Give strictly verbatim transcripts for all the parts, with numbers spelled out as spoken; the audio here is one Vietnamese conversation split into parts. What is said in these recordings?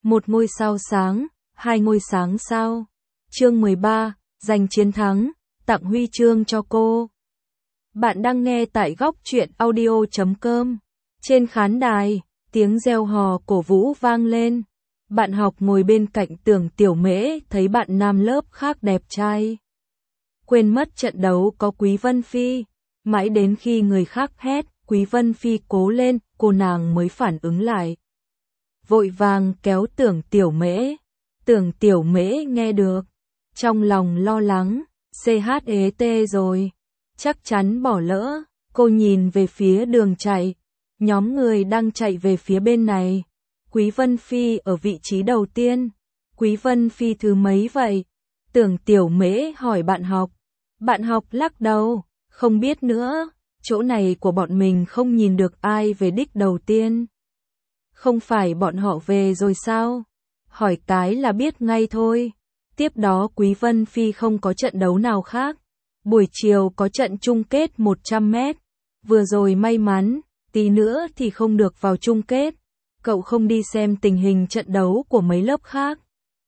Một ngôi sao sáng, hai ngôi sáng sao. Chương mười ba, giành chiến thắng, tặng huy chương cho cô. Bạn đang nghe tại góc truyện audio chấm com. Trên khán đài, tiếng reo hò cổ vũ vang lên. Bạn học ngồi bên cạnh Tưởng Tiểu Mễ thấy bạn nam lớp khác đẹp trai. Quên mất trận đấu có Quý Vân Phi. Mãi đến khi người khác hét, Quý Vân Phi cố lên, cô nàng mới phản ứng lại. Vội vàng kéo Tưởng Tiểu Mễ. Tưởng Tiểu Mễ nghe được. Trong lòng lo lắng, xê hát e tê rồi. Chắc chắn bỏ lỡ, cô nhìn về phía đường chạy. Nhóm người đang chạy về phía bên này. Quý Vân Phi ở vị trí đầu tiên. Quý Vân Phi thứ mấy vậy? Tưởng Tiểu Mễ hỏi bạn học. Bạn học lắc đầu, không biết nữa. Chỗ này của bọn mình không nhìn được ai về đích đầu tiên. Không phải bọn họ về rồi sao? Hỏi cái là biết ngay thôi. Tiếp đó Quý Vân Phi không có trận đấu nào khác. Buổi chiều có trận chung kết một trăm mét. Vừa rồi may mắn, tí nữa thì không được vào chung kết. Cậu không đi xem tình hình trận đấu của mấy lớp khác.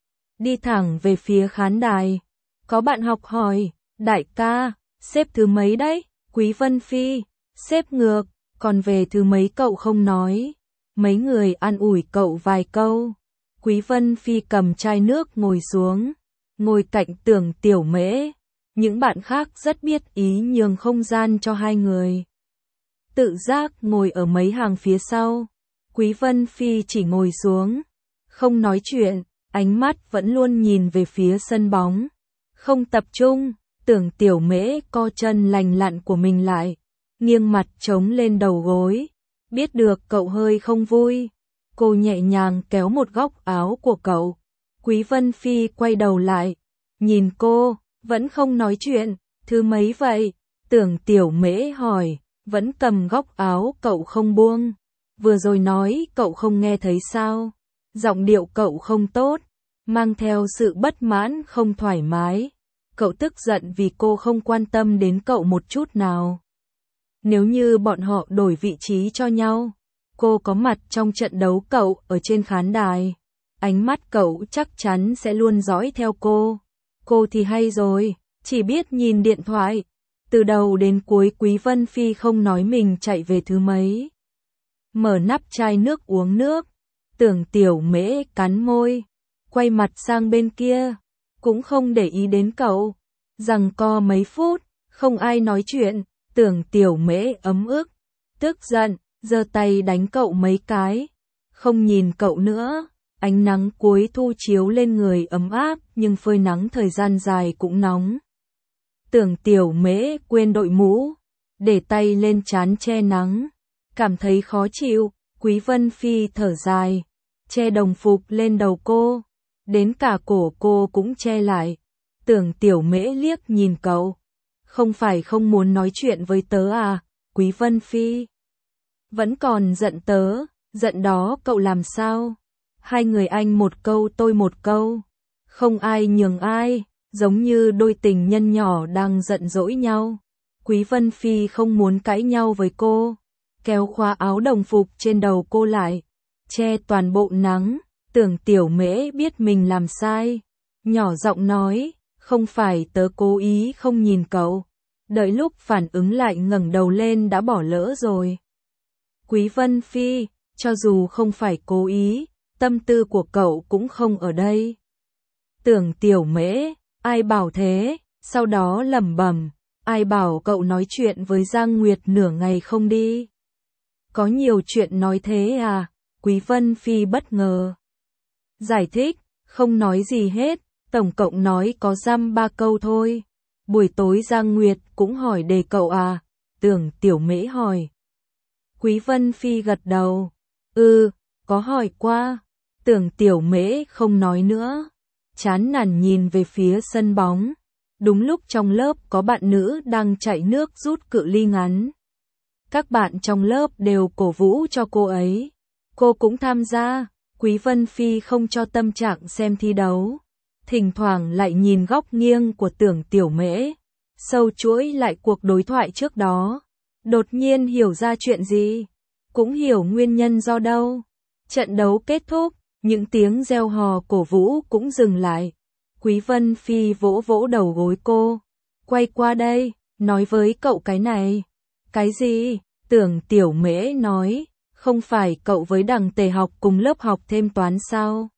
Đi thẳng về phía khán đài. Có bạn học hỏi, đại ca, xếp thứ mấy đấy? Quý Vân Phi, xếp ngược, còn về thứ mấy cậu không nói. Mấy người an ủi cậu vài câu. Quý Vân Phi cầm chai nước ngồi xuống, ngồi cạnh Tưởng Tiểu Mễ. Những bạn khác rất biết ý nhường không gian cho hai người. Tự giác ngồi ở mấy hàng phía sau. Quý Vân Phi chỉ ngồi xuống, không nói chuyện, ánh mắt vẫn luôn nhìn về phía sân bóng. Không tập trung, Tưởng Tiểu Mễ co chân lành lặn của mình lại, nghiêng mặt chống lên đầu gối. Biết được cậu hơi không vui, cô nhẹ nhàng kéo một góc áo của cậu. Quý Vân Phi quay đầu lại, nhìn cô, vẫn không nói chuyện. Thứ mấy vậy? Tưởng Tiểu Mễ hỏi, vẫn cầm góc áo cậu không buông. Vừa rồi nói cậu không nghe thấy sao? Giọng điệu cậu không tốt, mang theo sự bất mãn không thoải mái. Cậu tức giận vì cô không quan tâm đến cậu một chút nào. Nếu như bọn họ đổi vị trí cho nhau, cô có mặt trong trận đấu cậu ở trên khán đài. Ánh mắt cậu chắc chắn sẽ luôn dõi theo cô. Cô thì hay rồi, chỉ biết nhìn điện thoại. Từ đầu đến cuối Quý Vân Phi không nói mình chạy về thứ mấy. Mở nắp chai nước uống nước. Tưởng Tiểu Mễ cắn môi, quay mặt sang bên kia, cũng không để ý đến cậu. Giằng co mấy phút, không ai nói chuyện. Tưởng Tiểu Mễ ấm ức, tức giận, giơ tay đánh cậu mấy cái. Không nhìn cậu nữa. Ánh nắng cuối thu chiếu lên người ấm áp, nhưng phơi nắng thời gian dài cũng nóng. Tưởng Tiểu Mễ quên đội mũ, để tay lên trán che nắng, cảm thấy khó chịu. Quý Vân Phi thở dài, che đồng phục lên đầu cô, đến cả cổ cô cũng che lại. Tưởng Tiểu Mễ liếc nhìn cậu, không phải không muốn nói chuyện với tớ à? Quý Vân Phi vẫn còn giận tớ, giận đó cậu làm sao? Hai người anh một câu tôi một câu, không ai nhường ai, giống như đôi tình nhân nhỏ đang giận dỗi nhau. Quý Vân Phi không muốn cãi nhau với cô, kéo khóa áo đồng phục trên đầu cô lại, che toàn bộ nắng. Tưởng Tiểu Mễ biết mình làm sai, nhỏ giọng nói, không phải tớ cố ý không nhìn cậu. Đợi lúc phản ứng lại ngẩng đầu lên đã bỏ lỡ rồi. Quý Vân Phi, cho dù không phải cố ý, tâm tư của cậu cũng không ở đây. Tưởng Tiểu Mễ, ai bảo thế? Sau đó lẩm bẩm, ai bảo cậu nói chuyện với Giang Nguyệt nửa ngày không đi? Có nhiều chuyện nói thế à? Quý Vân Phi bất ngờ. Giải thích, không nói gì hết, tổng cộng nói có dăm ba câu thôi. Buổi tối Giang Nguyệt cũng hỏi đề cậu à? Tưởng Tiểu Mễ hỏi. Quý Vân Phi gật đầu. Ừ, có hỏi qua. Tưởng Tiểu Mễ không nói nữa, chán nản nhìn về phía sân bóng. Đúng lúc trong lớp có bạn nữ đang chạy nước rút cự ly ngắn. Các bạn trong lớp đều cổ vũ cho cô ấy. Cô cũng tham gia. Quý Vân Phi không cho tâm trạng xem thi đấu, thỉnh thoảng lại nhìn góc nghiêng của Tưởng Tiểu Mễ, sâu chuỗi lại cuộc đối thoại trước đó. Đột nhiên hiểu ra chuyện gì, cũng hiểu nguyên nhân do đâu. Trận đấu kết thúc, Những tiếng reo hò cổ vũ cũng dừng lại. Quý Vân Phi vỗ vỗ đầu gối cô. Quay qua đây, nói với cậu cái này. Cái gì? Tưởng Tiểu Mễ nói, không phải cậu với Đằng Tề học cùng lớp học thêm toán sao?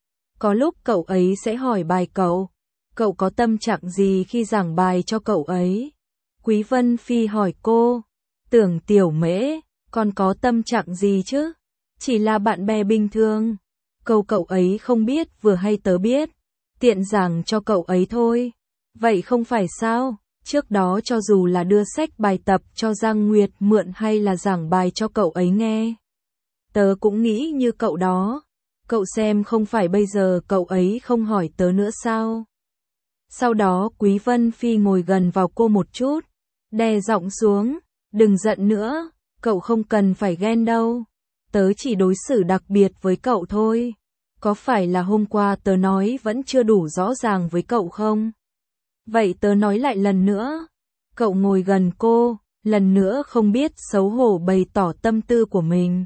Có lúc cậu ấy sẽ hỏi bài cậu. Cậu có tâm trạng gì khi giảng bài cho cậu ấy? Quý Vân Phi hỏi cô. Tưởng Tiểu Mễ, con có tâm trạng gì chứ? Chỉ là bạn bè bình thường. Câu cậu ấy không biết vừa hay tớ biết. Tiện giảng cho cậu ấy thôi. Vậy không phải sao? Trước đó cho dù là đưa sách bài tập cho Giang Nguyệt mượn hay là giảng bài cho cậu ấy nghe. Tớ cũng nghĩ như cậu đó. Cậu xem không phải bây giờ cậu ấy không hỏi tớ nữa sao? Sau đó Quý Vân Phi ngồi gần vào cô một chút. Đè giọng xuống. Đừng giận nữa. Cậu không cần phải ghen đâu. Tớ chỉ đối xử đặc biệt với cậu thôi. Có phải là hôm qua tớ nói vẫn chưa đủ rõ ràng với cậu không? Vậy tớ nói lại lần nữa. Cậu ngồi gần cô, lần nữa không biết xấu hổ bày tỏ tâm tư của mình.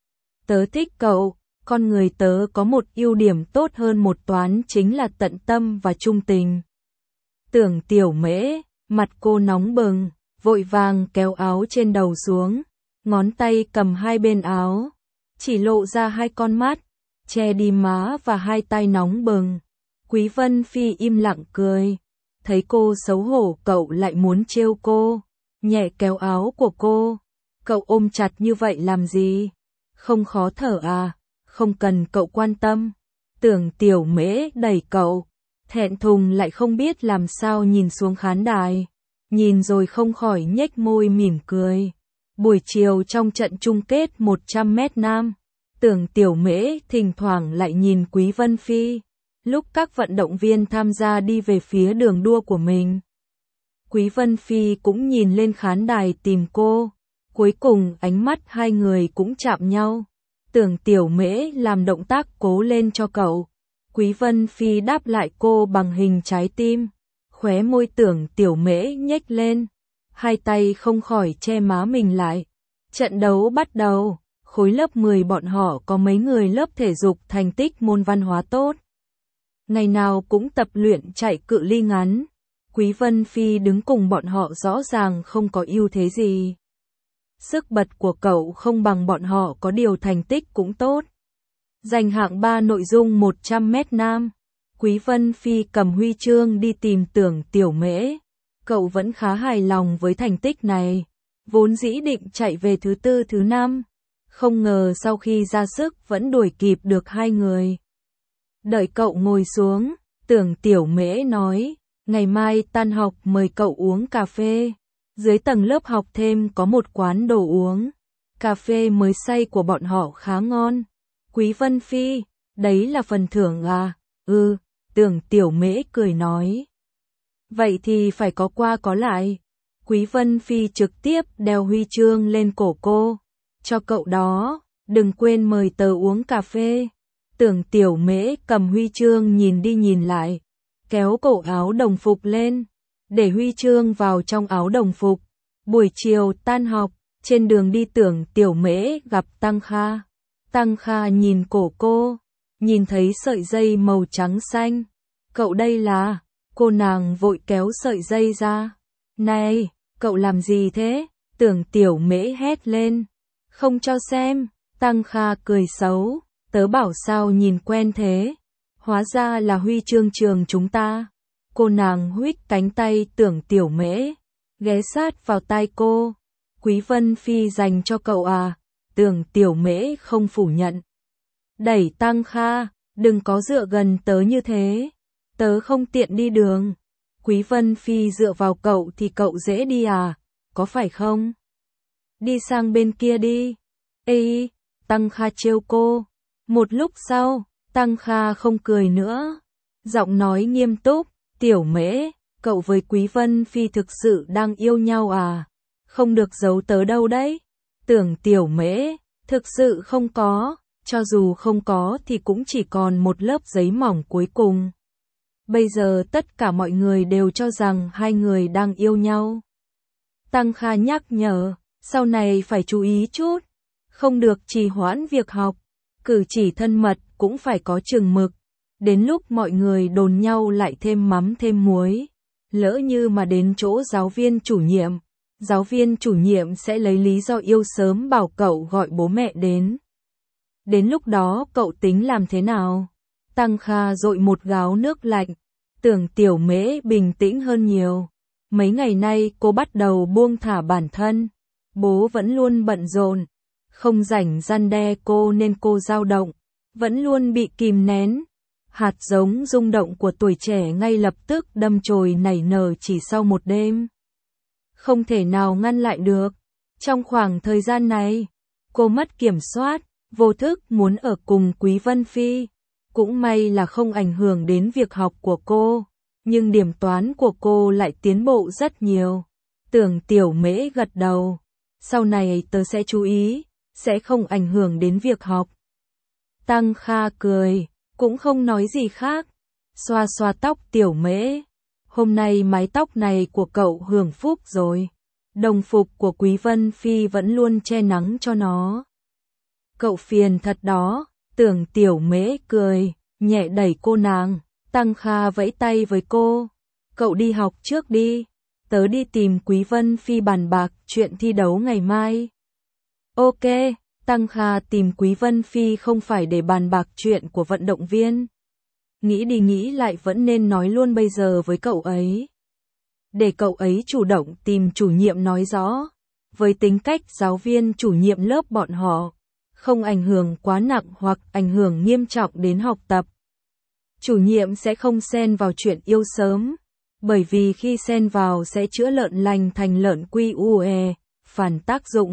Tớ thích cậu, con người tớ có một ưu điểm tốt hơn một toán chính là tận tâm và trung tình. Tưởng Tiểu Mễ, mặt cô nóng bừng, vội vàng kéo áo trên đầu xuống, ngón tay cầm hai bên áo, chỉ lộ ra hai con mắt, che đi má và hai tay nóng bừng. Quý Vân Phi im lặng cười. Thấy cô xấu hổ cậu lại muốn trêu cô, nhẹ kéo áo của cô. Cậu ôm chặt như vậy làm gì? Không khó thở à? Không cần cậu quan tâm. Tưởng Tiểu Mễ đẩy cậu, thẹn thùng lại không biết làm sao nhìn xuống khán đài. Nhìn rồi không khỏi nhếch môi mỉm cười. Buổi chiều trong trận chung kết một trăm mét nam, Tưởng Tiểu Mễ thỉnh thoảng lại nhìn Quý Vân Phi. Lúc các vận động viên tham gia đi về phía đường đua của mình, Quý Vân Phi cũng nhìn lên khán đài tìm cô. Cuối cùng ánh mắt hai người cũng chạm nhau. Tưởng Tiểu Mễ làm động tác cố lên cho cậu. Quý Vân Phi đáp lại cô bằng hình trái tim. Khóe môi Tưởng Tiểu Mễ nhếch lên. Hai tay không khỏi che má mình lại. Trận đấu bắt đầu. Khối lớp mười bọn họ có mấy người lớp thể dục thành tích môn văn hóa tốt. Ngày nào cũng tập luyện chạy cự ly ngắn. Quý Vân Phi đứng cùng bọn họ rõ ràng không có ưu thế gì. Sức bật của cậu không bằng bọn họ có điều thành tích cũng tốt. Giành hạng ba nội dung một trăm mét nam. Quý Vân Phi cầm huy chương đi tìm Tưởng Tiểu Mễ. Cậu vẫn khá hài lòng với thành tích này. Vốn dĩ định chạy về thứ tư thứ năm. Không ngờ sau khi ra sức vẫn đuổi kịp được hai người. Đợi cậu ngồi xuống, Tưởng Tiểu Mễ nói, ngày mai tan học mời cậu uống cà phê. Dưới tầng lớp học thêm có một quán đồ uống. Cà phê mới xay của bọn họ khá ngon. Quý Vân Phi, đấy là phần thưởng à? Ừ, Tưởng Tiểu Mễ cười nói. Vậy thì phải có qua có lại. Quý Vân Phi trực tiếp đeo huy chương lên cổ cô. Cho cậu đó, đừng quên mời tớ uống cà phê. Tưởng Tiểu Mễ cầm huy chương nhìn đi nhìn lại, kéo cổ áo đồng phục lên, để huy chương vào trong áo đồng phục. Buổi chiều tan học, trên đường đi Tưởng Tiểu Mễ gặp Tăng Kha. Tăng Kha nhìn cổ cô, nhìn thấy sợi dây màu trắng xanh. Cậu đây là, cô nàng vội kéo sợi dây ra. Này, cậu làm gì thế? Tưởng Tiểu Mễ hét lên. Không cho xem, Tăng Kha cười xấu. Tớ bảo sao nhìn quen thế, hóa ra là huy chương trường chúng ta. Cô nàng huých cánh tay Tưởng Tiểu Mễ, ghé sát vào tai cô. Quý Vân Phi dành cho cậu à? Tưởng Tiểu Mễ không phủ nhận. Đẩy Tăng Kha, đừng có dựa gần tớ như thế, tớ không tiện đi đường. Quý Vân Phi dựa vào cậu thì cậu dễ đi à, có phải không? Đi sang bên kia đi. Ê, Tăng Kha trêu cô. Một lúc sau, Tăng Kha không cười nữa. Giọng nói nghiêm túc, Tiểu Mễ, cậu với Quý Vân Phi thực sự đang yêu nhau à? Không được giấu tớ đâu đấy. Tưởng Tiểu Mễ, thực sự không có, cho dù không có thì cũng chỉ còn một lớp giấy mỏng cuối cùng. Bây giờ tất cả mọi người đều cho rằng hai người đang yêu nhau. Tăng Kha nhắc nhở, sau này phải chú ý chút, không được trì hoãn việc học. Cử chỉ thân mật cũng phải có chừng mực. Đến lúc mọi người đồn nhau lại thêm mắm thêm muối. Lỡ như mà đến chỗ giáo viên chủ nhiệm, giáo viên chủ nhiệm sẽ lấy lý do yêu sớm bảo cậu gọi bố mẹ đến. Đến lúc đó cậu tính làm thế nào? Tăng Kha dội một gáo nước lạnh. Tưởng Tiểu Mễ bình tĩnh hơn nhiều. Mấy ngày nay cô bắt đầu buông thả bản thân. Bố vẫn luôn bận rộn, không rảnh răn đe cô nên cô dao động, vẫn luôn bị kìm nén. Hạt giống rung động của tuổi trẻ ngay lập tức đâm chồi nảy nở chỉ sau một đêm. Không thể nào ngăn lại được. Trong khoảng thời gian này, cô mất kiểm soát, vô thức muốn ở cùng Quý Vân Phi. Cũng may là không ảnh hưởng đến việc học của cô, nhưng điểm toán của cô lại tiến bộ rất nhiều. Tưởng Tiểu Mễ gật đầu. Sau này tớ sẽ chú ý, sẽ không ảnh hưởng đến việc học. Tăng Kha cười, cũng không nói gì khác. Xoa xoa tóc Tiểu Mễ. Hôm nay mái tóc này của cậu hưởng phúc rồi. Đồng phục của Quý Vân Phi vẫn luôn che nắng cho nó. Cậu phiền thật đó. Tưởng Tiểu Mễ cười, nhẹ đẩy cô nàng. Tăng Kha vẫy tay với cô. Cậu đi học trước đi. Tớ đi tìm Quý Vân Phi bàn bạc chuyện thi đấu ngày mai. Ok, Tăng Kha tìm Quý Vân Phi không phải để bàn bạc chuyện của vận động viên. Nghĩ đi nghĩ lại vẫn nên nói luôn bây giờ với cậu ấy. Để cậu ấy chủ động tìm chủ nhiệm nói rõ. Với tính cách giáo viên chủ nhiệm lớp bọn họ, không ảnh hưởng quá nặng hoặc ảnh hưởng nghiêm trọng đến học tập. Chủ nhiệm sẽ không xen vào chuyện yêu sớm, bởi vì khi xen vào sẽ chữa lợn lành thành lợn quy ue, phản tác dụng.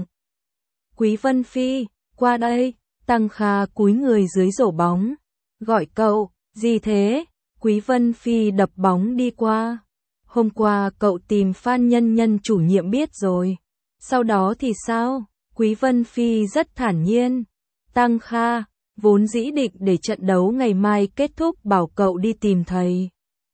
Quý Vân Phi, qua đây. Tăng Kha cúi người dưới rổ bóng. Gọi cậu, gì thế? Quý Vân Phi đập bóng đi qua. Hôm qua cậu tìm Phan Nhân Nhân chủ nhiệm biết rồi. Sau đó thì sao? Quý Vân Phi rất thản nhiên. Tăng Kha, vốn dĩ định để trận đấu ngày mai kết thúc bảo cậu đi tìm thầy.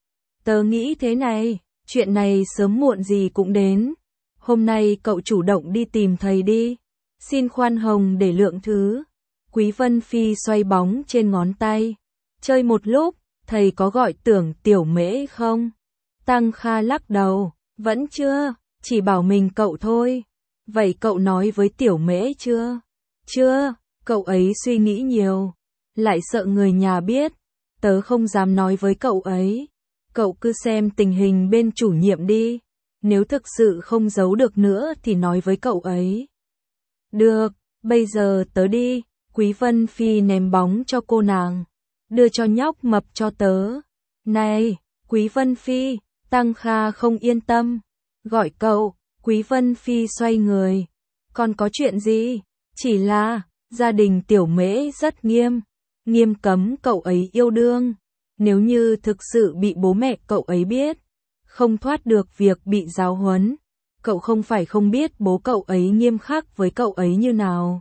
Tớ nghĩ thế này, chuyện này sớm muộn gì cũng đến. Hôm nay cậu chủ động đi tìm thầy đi. Xin khoan hồng để lượng thứ. Quý Vân Phi xoay bóng trên ngón tay. Chơi một lúc, thầy có gọi Tưởng Tiểu Mễ không? Tăng Kha lắc đầu, vẫn chưa, chỉ bảo mình cậu thôi. Vậy cậu nói với Tiểu Mễ chưa? Chưa, cậu ấy suy nghĩ nhiều. Lại sợ người nhà biết. Tớ không dám nói với cậu ấy. Cậu cứ xem tình hình bên chủ nhiệm đi. Nếu thực sự không giấu được nữa thì nói với cậu ấy. Được, bây giờ tớ đi. Quý Vân Phi ném bóng cho cô nàng. Đưa cho nhóc mập cho tớ. Này, Quý Vân Phi, Tăng Kha không yên tâm. Gọi cậu, Quý Vân Phi xoay người. Còn có chuyện gì? Chỉ là, gia đình Tiểu Mễ rất nghiêm. Nghiêm cấm cậu ấy yêu đương. Nếu như thực sự bị bố mẹ cậu ấy biết, không thoát được việc bị giáo huấn. Cậu không phải không biết bố cậu ấy nghiêm khắc với cậu ấy như nào.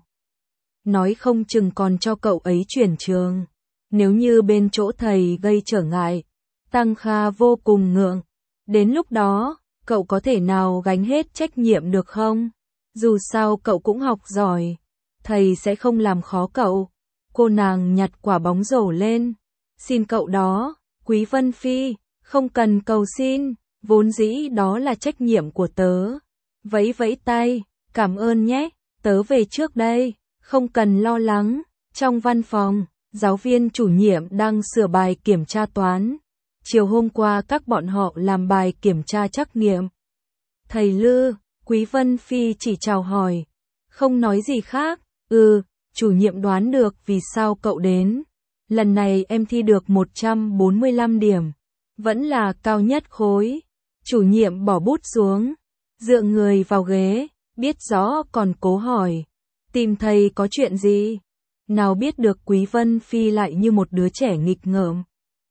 Nói không chừng còn cho cậu ấy chuyển trường. Nếu như bên chỗ thầy gây trở ngại, Tăng Kha vô cùng ngượng. Đến lúc đó, cậu có thể nào gánh hết trách nhiệm được không? Dù sao cậu cũng học giỏi, thầy sẽ không làm khó cậu. Cô nàng nhặt quả bóng rổ lên. Xin cậu đó, Quý Vân Phi, không cần cầu xin, vốn dĩ đó là trách nhiệm của tớ. Vẫy vẫy tay, cảm ơn nhé, tớ về trước đây, không cần lo lắng. Trong văn phòng, giáo viên chủ nhiệm đang sửa bài kiểm tra toán. Chiều hôm qua các bọn họ làm bài kiểm tra trắc nghiệm. Thầy Lư, Quý Vân Phi chỉ chào hỏi, không nói gì khác. Ừ, chủ nhiệm đoán được vì sao cậu đến. Lần này em thi được một trăm bốn mươi lăm điểm, vẫn là cao nhất khối. Chủ nhiệm bỏ bút xuống, dựa người vào ghế, biết rõ còn cố hỏi. Tìm thầy có chuyện gì? Nào biết được Quý Vân Phi lại như một đứa trẻ nghịch ngợm.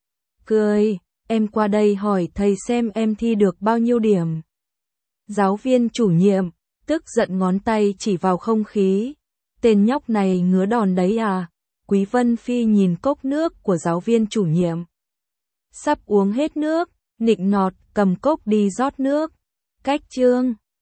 Cười, em qua đây hỏi thầy xem em thi được bao nhiêu điểm. Giáo viên chủ nhiệm, tức giận ngón tay chỉ vào không khí. Tên nhóc này ngứa đòn đấy à? Quý Vân Phi nhìn cốc nước của giáo viên chủ nhiệm. Sắp uống hết nước, nịnh nọt cầm cốc đi rót nước. Cách chương